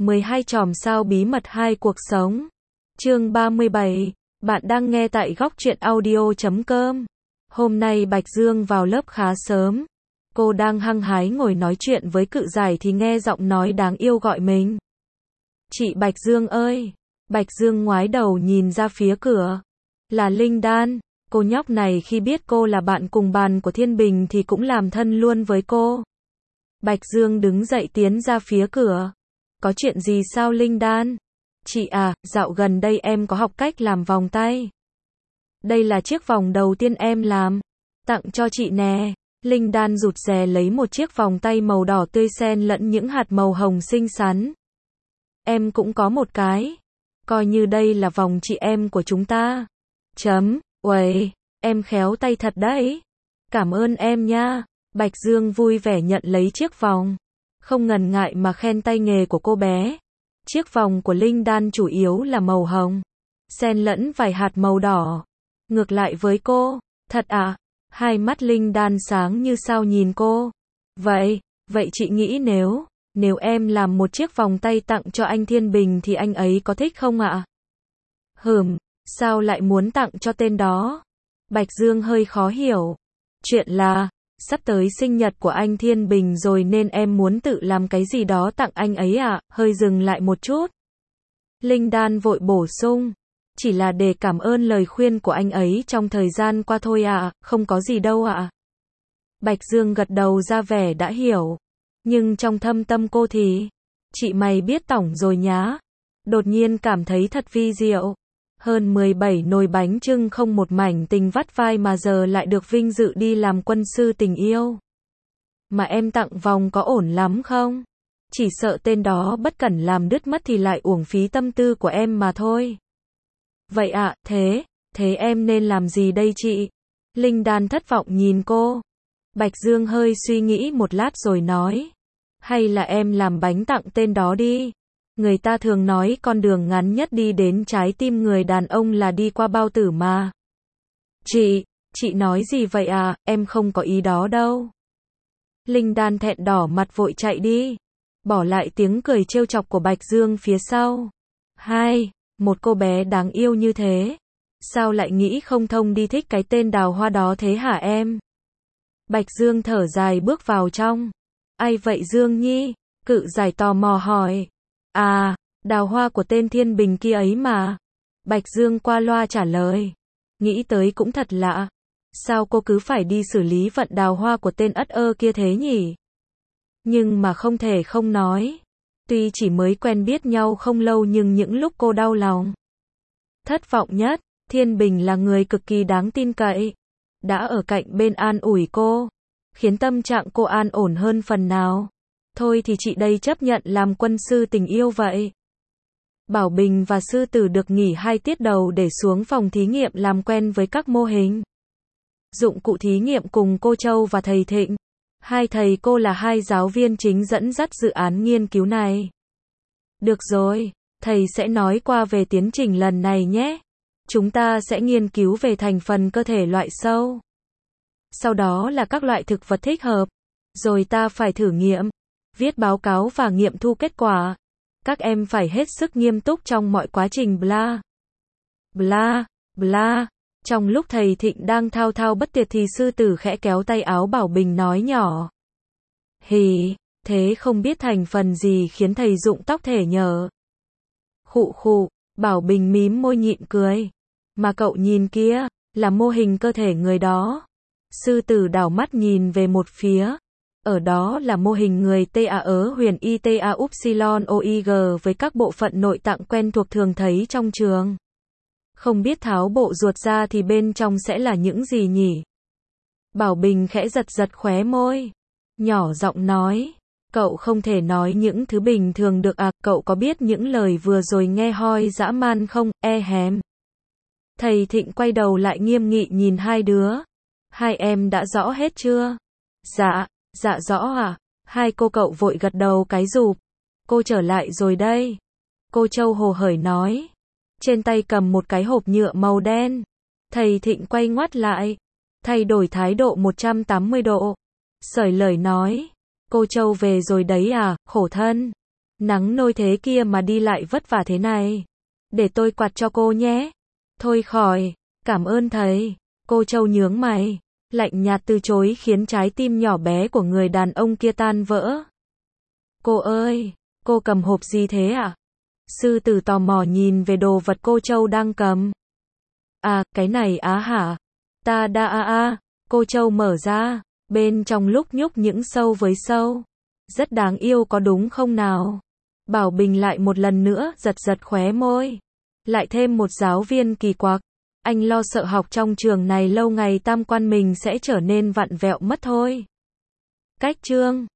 12 chòm sao bí mật 2 cuộc sống. Chương 37. Bạn đang nghe tại góc truyện audio.com. Hôm nay Bạch Dương vào lớp khá sớm. Cô đang hăng hái ngồi nói chuyện với Cự Giải thì nghe giọng nói đáng yêu gọi mình. Chị Bạch Dương ơi! Bạch Dương ngoái đầu nhìn ra phía cửa. Là Linh Đan. Cô nhóc này khi biết cô là bạn cùng bàn của Thiên Bình thì cũng làm thân luôn với cô. Bạch Dương đứng dậy tiến ra phía cửa. Có chuyện gì sao Linh Đan? Chị à, dạo gần đây em có học cách làm vòng tay. Đây là chiếc vòng đầu tiên em làm. Tặng cho chị nè. Linh Đan rụt rè lấy một chiếc vòng tay màu đỏ tươi xen lẫn những hạt màu hồng xinh xắn. Em cũng có một cái. Coi như đây là vòng chị em của chúng ta. Uầy, em khéo tay thật đấy. Cảm ơn em nha. Bạch Dương vui vẻ nhận lấy chiếc vòng. Không ngần ngại mà khen tay nghề của cô bé. Chiếc vòng của Linh Đan chủ yếu là màu hồng, xen lẫn vài hạt màu đỏ. Ngược lại với cô, thật à? Hai mắt Linh Đan sáng như sao nhìn cô. Vậy chị nghĩ nếu em làm một chiếc vòng tay tặng cho anh Thiên Bình thì anh ấy có thích không ạ? Sao lại muốn tặng cho tên đó? Bạch Dương hơi khó hiểu. Chuyện là, sắp tới sinh nhật của anh Thiên Bình rồi nên em muốn tự làm cái gì đó tặng anh ấy ạ. Hơi dừng lại một chút. Linh Đan vội bổ sung. Chỉ là để cảm ơn lời khuyên của anh ấy trong thời gian qua thôi ạ, không có gì đâu ạ. Bạch Dương gật đầu ra vẻ đã hiểu. Nhưng trong thâm tâm cô thì, chị mày biết tỏng rồi nhá. Đột nhiên cảm thấy thật vi diệu. Hơn 17 nồi bánh chưng không một mảnh tình vắt vai mà giờ lại được vinh dự đi làm quân sư tình yêu. Mà em tặng vòng có ổn lắm không? Chỉ sợ tên đó bất cẩn làm đứt mất thì lại uổng phí tâm tư của em mà thôi. Vậy ạ, thế em nên làm gì đây chị? Linh Đan thất vọng nhìn cô. Bạch Dương hơi suy nghĩ một lát rồi nói. Hay là em làm bánh tặng tên đó đi. Người ta thường nói con đường ngắn nhất đi đến trái tim người đàn ông là đi qua bao tử mà. Chị nói gì vậy à, em không có ý đó đâu. Linh Đan thẹn đỏ mặt vội chạy đi. Bỏ lại tiếng cười trêu chọc của Bạch Dương phía sau. Một cô bé đáng yêu như thế. Sao lại nghĩ không thông đi thích cái tên Đào Hoa đó thế hả em? Bạch Dương thở dài bước vào trong. Ai vậy Dương Nhi? Cự Giải tò mò hỏi. À, Đào Hoa của tên Thiên Bình kia ấy mà. Bạch Dương qua loa trả lời. Nghĩ tới cũng thật lạ. Sao cô cứ phải đi xử lý vận Đào Hoa của tên ất ơ kia thế nhỉ? Nhưng mà không thể không nói. Tuy chỉ mới quen biết nhau không lâu nhưng những lúc cô đau lòng, thất vọng nhất, Thiên Bình là người cực kỳ đáng tin cậy. Đã ở cạnh bên an ủi cô, khiến tâm trạng cô an ổn hơn phần nào. Thôi thì chị đây chấp nhận làm quân sư tình yêu vậy. Bảo Bình và Sư Tử được nghỉ 2 tiết đầu để xuống phòng thí nghiệm làm quen với các mô hình, dụng cụ thí nghiệm cùng cô Châu và thầy Thịnh. Hai thầy cô là hai giáo viên chính dẫn dắt dự án nghiên cứu này. Được rồi, thầy sẽ nói qua về tiến trình lần này nhé. Chúng ta sẽ nghiên cứu về thành phần cơ thể loại sâu. Sau đó là các loại thực vật thích hợp. Rồi ta phải thử nghiệm, viết báo cáo và nghiệm thu kết quả. Các em phải hết sức nghiêm túc trong mọi quá trình bla. Bla, bla. Trong lúc thầy Thịnh đang thao thao bất tuyệt thì Sư Tử khẽ kéo tay áo Bảo Bình nói nhỏ. Thế không biết thành phần gì khiến thầy rụng tóc thể nhờ? Khụ, Bảo Bình mím môi nhịn cười. Mà cậu nhìn kia, là mô hình cơ thể người đó. Sư Tử đảo mắt nhìn về một phía. Ở đó là mô hình người TA huyền ITA Upsilon OIG với các bộ phận nội tạng quen thuộc thường thấy trong trường. Không biết tháo bộ ruột ra thì bên trong sẽ là những gì nhỉ? Bảo Bình khẽ giật khóe môi. Nhỏ giọng nói. Cậu không thể nói những thứ bình thường được à, cậu có biết những lời vừa rồi nghe hoi dã man không, Thầy Thịnh quay đầu lại nghiêm nghị nhìn hai đứa. Hai em đã rõ hết chưa? Dạ rõ à? Hai cô cậu vội gật đầu cái rụp. Cô trở lại rồi đây. Cô Châu hồ hởi nói. Trên tay cầm một cái hộp nhựa màu đen. Thầy Thịnh quay ngoắt lại. Thay đổi thái độ 180 độ. Sởi lời nói. Cô Châu về rồi đấy à, khổ thân. Nắng nôi thế kia mà đi lại vất vả thế này. Để tôi quạt cho cô nhé. Thôi khỏi, cảm ơn thầy. Cô Châu nhướng mày, lạnh nhạt từ chối khiến trái tim nhỏ bé của người đàn ông kia tan vỡ. Cô ơi, cô cầm hộp gì thế ạ? Sư tử tò mò nhìn về đồ vật cô Châu đang cầm. À, cái này á hả? Ta đa cô Châu mở ra, bên trong lúc nhúc những sâu với sâu. Rất đáng yêu có đúng không nào? Bảo Bình lại một lần nữa giật giật khóe môi. Lại thêm một giáo viên kỳ quặc. Anh lo sợ học trong trường này lâu ngày tam quan mình sẽ trở nên vặn vẹo mất thôi. Cách chương